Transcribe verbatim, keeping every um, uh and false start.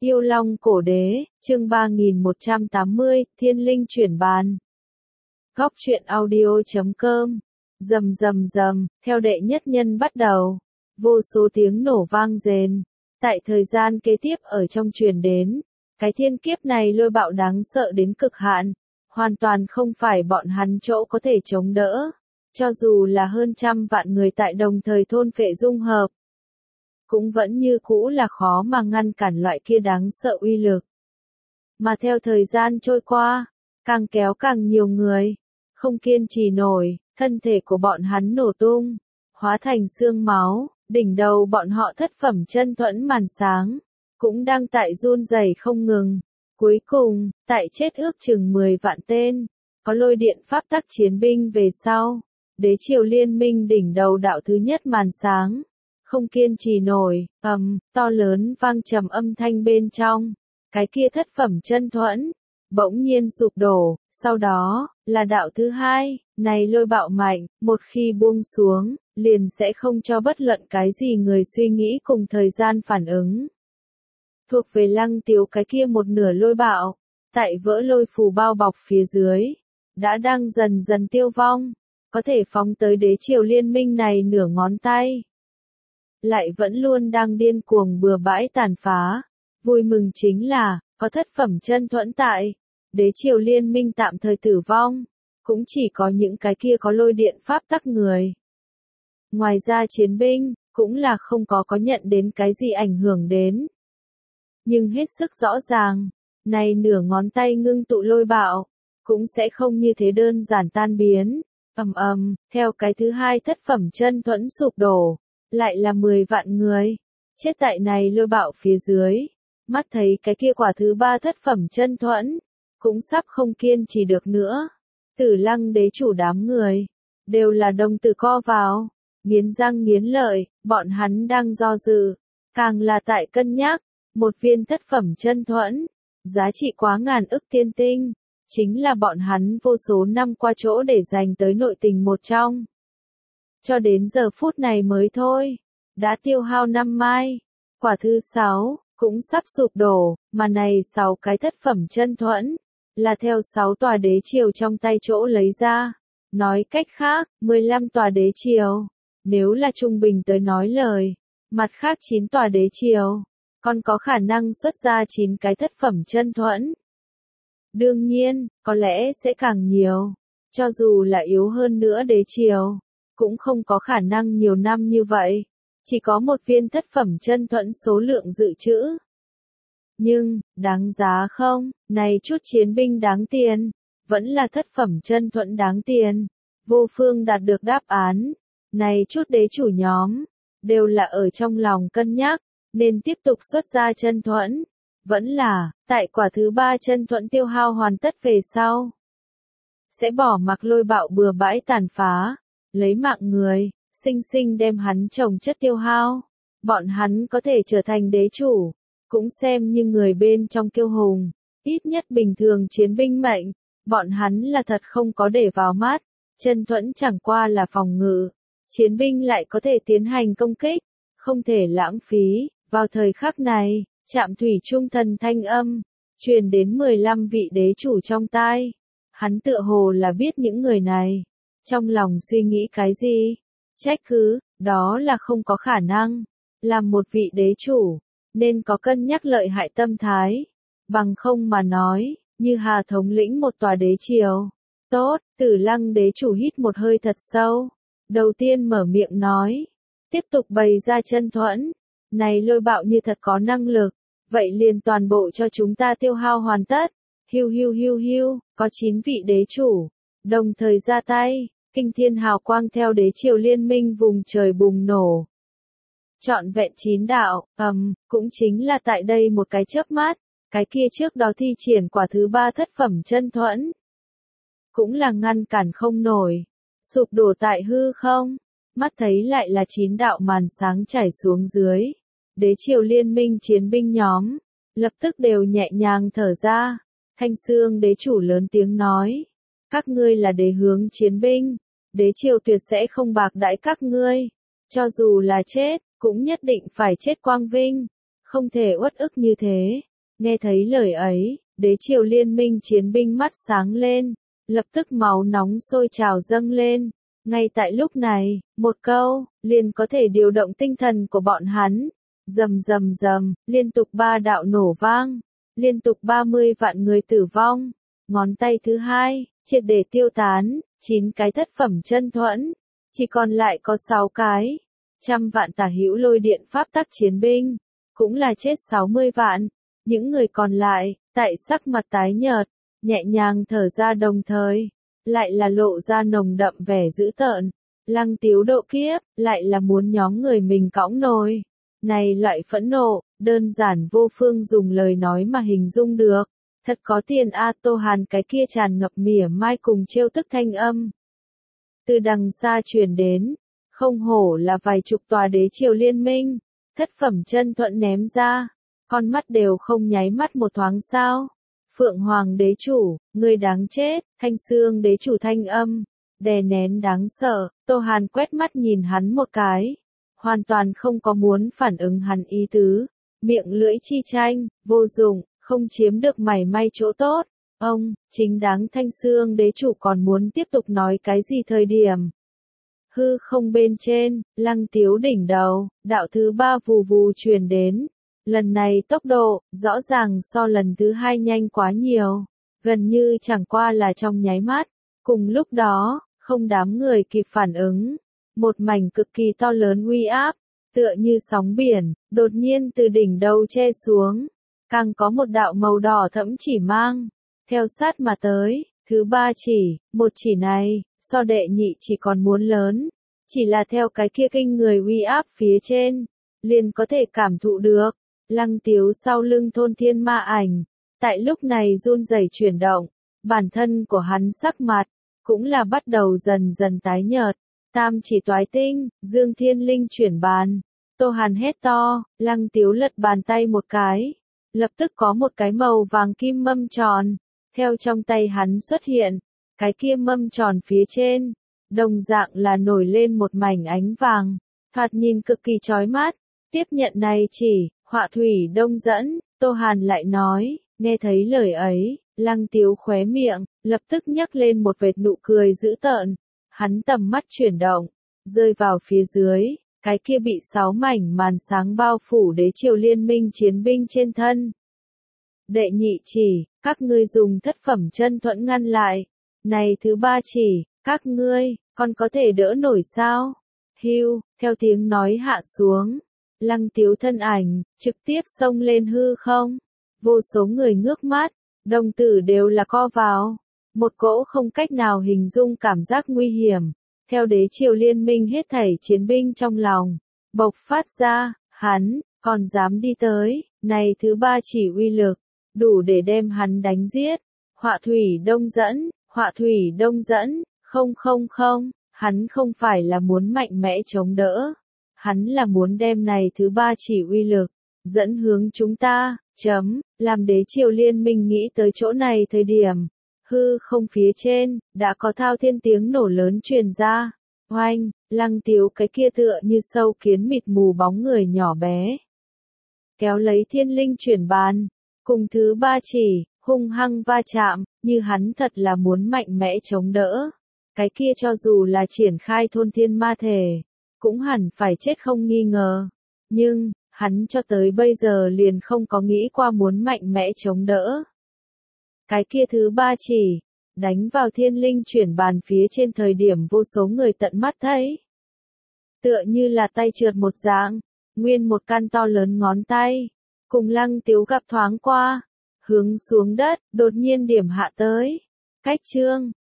Yêu Long Cổ Đế, chương ba nghìn một trăm tám mươi, Thiên Linh Chuyển Bàn. Góc truyện audio chấm com. Rầm rầm rầm, theo đệ nhất nhân bắt đầu, vô số tiếng nổ vang rền. Tại thời gian kế tiếp ở trong truyền đến, cái thiên kiếp này lôi bạo đáng sợ đến cực hạn, hoàn toàn không phải bọn hắn chỗ có thể chống đỡ, cho dù là hơn trăm vạn người tại đồng thời thôn phệ dung hợp, cũng vẫn như cũ là khó mà ngăn cản loại kia đáng sợ uy lực. Mà theo thời gian trôi qua, càng kéo càng nhiều người, không kiên trì nổi, thân thể của bọn hắn nổ tung, hóa thành xương máu, đỉnh đầu bọn họ thất phẩm chân thuẫn màn sáng, cũng đang tại run rẩy không ngừng. Cuối cùng, tại chết ước chừng mười vạn tên, có lôi điện pháp tắc chiến binh về sau, đế triều liên minh đỉnh đầu đạo thứ nhất màn sáng, không kiên trì nổi, ầm, to lớn vang trầm âm thanh bên trong, cái kia thất phẩm chân thuẫn, bỗng nhiên sụp đổ, sau đó, là đạo thứ hai, này lôi bạo mạnh, một khi buông xuống, liền sẽ không cho bất luận cái gì người suy nghĩ cùng thời gian phản ứng. Thuộc về Lăng Tiếu cái kia một nửa lôi bạo, tại vỡ lôi phù bao bọc phía dưới, đã đang dần dần tiêu vong, có thể phóng tới đế triều liên minh này nửa ngón tay. Lại vẫn luôn đang điên cuồng bừa bãi tàn phá. Vui mừng chính là, có thất phẩm chân thuẫn tại, đế triều liên minh tạm thời tử vong, cũng chỉ có những cái kia có lôi điện pháp tắc người. Ngoài ra chiến binh, cũng là không có có nhận đến cái gì ảnh hưởng đến. Nhưng hết sức rõ ràng, này nửa ngón tay ngưng tụ lôi bạo, cũng sẽ không như thế đơn giản tan biến. Ầm ầm, theo cái thứ hai thất phẩm chân thuẫn sụp đổ, lại là mười vạn người, chết tại này lôi bạo phía dưới, mắt thấy cái kia quả thứ ba thất phẩm chân thuẫn, cũng sắp không kiên trì được nữa. Tử Lăng đế chủ đám người, đều là đồng tử co vào, nghiến răng nghiến lợi, bọn hắn đang do dự, càng là tại cân nhắc, một viên thất phẩm chân thuẫn, giá trị quá ngàn ức tiên tinh, chính là bọn hắn vô số năm qua chỗ để dành tới nội tình một trong. Cho đến giờ phút này mới thôi, đã tiêu hao năm mai, quả thứ sáu, cũng sắp sụp đổ, mà này sáu cái thất phẩm chân thuẫn, là theo sáu tòa đế triều trong tay chỗ lấy ra. Nói cách khác, mười lăm tòa đế triều, nếu là trung bình tới nói lời, mặt khác chín tòa đế triều, còn có khả năng xuất ra chín cái thất phẩm chân thuẫn. Đương nhiên, có lẽ sẽ càng nhiều, cho dù là yếu hơn nữa đế triều, cũng không có khả năng nhiều năm như vậy, chỉ có một viên thất phẩm chân thuẫn số lượng dự trữ. Nhưng, đáng giá không, này chút chiến binh đáng tiền, vẫn là thất phẩm chân thuẫn đáng tiền. Vô phương đạt được đáp án, này chút đế chủ nhóm, đều là ở trong lòng cân nhắc, nên tiếp tục xuất ra chân thuẫn, vẫn là, tại quả thứ ba chân thuẫn tiêu hao hoàn tất về sau. Sẽ bỏ mặc lôi bạo bừa bãi tàn phá, lấy mạng người, sinh sinh đem hắn trồng chất tiêu hao. Bọn hắn có thể trở thành đế chủ, cũng xem như người bên trong kiêu hùng, ít nhất bình thường chiến binh mệnh, bọn hắn là thật không có để vào mắt, chân thuẫn chẳng qua là phòng ngự, chiến binh lại có thể tiến hành công kích, không thể lãng phí. Vào thời khắc này, Trạm Thủy Trung thần thanh âm, truyền đến mười lăm vị đế chủ trong tai, hắn tựa hồ là biết những người này, trong lòng suy nghĩ cái gì, trách cứ, đó là không có khả năng, làm một vị đế chủ, nên có cân nhắc lợi hại tâm thái, bằng không mà nói, như Hà thống lĩnh một tòa đế triều. Tốt, Tử Lăng đế chủ hít một hơi thật sâu, đầu tiên mở miệng nói, tiếp tục bày ra chân thuẫn, này lôi bạo như thật có năng lực, vậy liền toàn bộ cho chúng ta tiêu hao hoàn tất. Hiu hiu hiu hiu, có chín vị đế chủ, đồng thời ra tay, kinh thiên hào quang theo đế triều liên minh vùng trời bùng nổ. Trọn vẹn chín đạo, ầm, um, cũng chính là tại đây một cái chớp mắt, cái kia trước đó thi triển quả thứ ba thất phẩm chân thuẫn. Cũng là ngăn cản không nổi, sụp đổ tại hư không, mắt thấy lại là chín đạo màn sáng chảy xuống dưới. Đế triều liên minh chiến binh nhóm, lập tức đều nhẹ nhàng thở ra, Thanh Xương đế chủ lớn tiếng nói, các ngươi là đế hướng chiến binh, đế triều tuyệt sẽ không bạc đãi các ngươi, cho dù là chết, cũng nhất định phải chết quang vinh, không thể uất ức như thế, Nghe thấy lời ấy, đế triều liên minh chiến binh mắt sáng lên, lập tức máu nóng sôi trào dâng lên. Ngay tại lúc này, một câu, liền có thể điều động tinh thần của bọn hắn. Rầm rầm rầm, liên tục ba đạo nổ vang, liên tục ba mươi vạn người tử vong. Ngón tay thứ hai, triệt để tiêu tán, chín cái thất phẩm chân thuẫn, chỉ còn lại có sáu cái. Trăm vạn tả hữu lôi điện pháp tắc chiến binh, cũng là chết sáu mươi vạn. Những người còn lại, tại sắc mặt tái nhợt, nhẹ nhàng thở ra đồng thời, lại là lộ ra nồng đậm vẻ dữ tợn. Lăng Tiếu độ kiếp, lại là muốn nhóm người mình cõng nồi. Này loại phẫn nộ, đơn giản vô phương dùng lời nói mà hình dung được. Thật có tiền a. Tô Hàn cái kia tràn ngập mỉa mai cùng trêu tức thanh âm. Từ đằng xa truyền đến, không hổ là vài chục tòa đế triều liên minh, thất phẩm chân thuẫn ném ra, con mắt đều không nháy mắt một thoáng sao. Phượng Hoàng đế chủ, người đáng chết. Thanh Xương đế chủ thanh âm, đè nén đáng sợ. Tô Hàn quét mắt nhìn hắn một cái, hoàn toàn không có muốn phản ứng hắn ý tứ. Miệng lưỡi chi tranh, vô dụng, không chiếm được mảy may chỗ tốt. Ông, chính đáng. Thanh Xương đế chủ còn muốn tiếp tục nói cái gì thời điểm. Hư không bên trên, Lăng Tiếu đỉnh đầu, đạo thứ ba vù vù truyền đến. Lần này tốc độ, rõ ràng so lần thứ hai nhanh quá nhiều, gần như chẳng qua là trong nháy mắt. Cùng lúc đó, không đám người kịp phản ứng, một mảnh cực kỳ to lớn uy áp, tựa như sóng biển, đột nhiên từ đỉnh đầu che xuống, càng có một đạo màu đỏ thẫm chỉ mang, theo sát mà tới. Thứ ba chỉ, một chỉ này, so đệ nhị chỉ còn muốn lớn, chỉ là theo cái kia kinh người uy áp phía trên, liền có thể cảm thụ được. Lăng Tiếu sau lưng thôn thiên ma ảnh, tại lúc này run rẩy chuyển động, bản thân của hắn sắc mặt, cũng là bắt đầu dần dần tái nhợt. Tam chỉ toái tinh, Dương Thiên Linh chuyển bàn. Tô Hàn hét to, Lăng Tiếu lật bàn tay một cái, lập tức có một cái màu vàng kim mâm tròn, theo trong tay hắn xuất hiện, cái kia mâm tròn phía trên, đồng dạng là nổi lên một mảnh ánh vàng, thoạt nhìn cực kỳ chói mắt. Tiếp nhận này chỉ, họa thủy đông dẫn. Tô Hàn lại nói, nghe thấy lời ấy, Lăng Tiếu khóe miệng, lập tức nhấc lên một vệt nụ cười dữ tợn. Hắn tầm mắt chuyển động, rơi vào phía dưới, cái kia bị sáu mảnh màn sáng bao phủ đế triều liên minh chiến binh trên thân. Đệ nhị chỉ, các ngươi dùng thất phẩm chân thuẫn ngăn lại. Này thứ ba chỉ, các ngươi, còn có thể đỡ nổi sao? Hưu, theo tiếng nói hạ xuống. Lăng Tiếu thân ảnh, trực tiếp xông lên hư không. Vô số người ngước mắt, đồng tử đều là co vào. Một cỗ không cách nào hình dung cảm giác nguy hiểm. Theo đế triều liên minh hết thảy chiến binh trong lòng. Bộc phát ra, hắn, còn dám đi tới. Này thứ ba chỉ uy lực, đủ để đem hắn đánh giết. Họa thủy đông dẫn, họa thủy đông dẫn, không không không. Hắn không phải là muốn mạnh mẽ chống đỡ. Hắn là muốn đem này thứ ba chỉ uy lực, dẫn hướng chúng ta, chấm, làm đế triều liên minh nghĩ tới chỗ này thời điểm. Hư không phía trên, đã có thao thiên tiếng nổ lớn truyền ra. Oanh, Lăng Tiếu cái kia tựa như sâu kiến mịt mù bóng người nhỏ bé. Kéo lấy thiên linh chuyển bàn, cùng thứ ba chỉ, hung hăng va chạm, như hắn thật là muốn mạnh mẽ chống đỡ. Cái kia cho dù là triển khai thôn thiên ma thể, cũng hẳn phải chết không nghi ngờ. Nhưng, hắn cho tới bây giờ liền không có nghĩ qua muốn mạnh mẽ chống đỡ. Cái kia thứ ba chỉ, đánh vào thiên linh chuyển bàn phía trên thời điểm vô số người tận mắt thấy. Tựa như là tay trượt một dạng, nguyên một căn to lớn ngón tay, cùng Lăng Tiếu gặp thoáng qua, hướng xuống đất, đột nhiên điểm hạ tới. Cách chương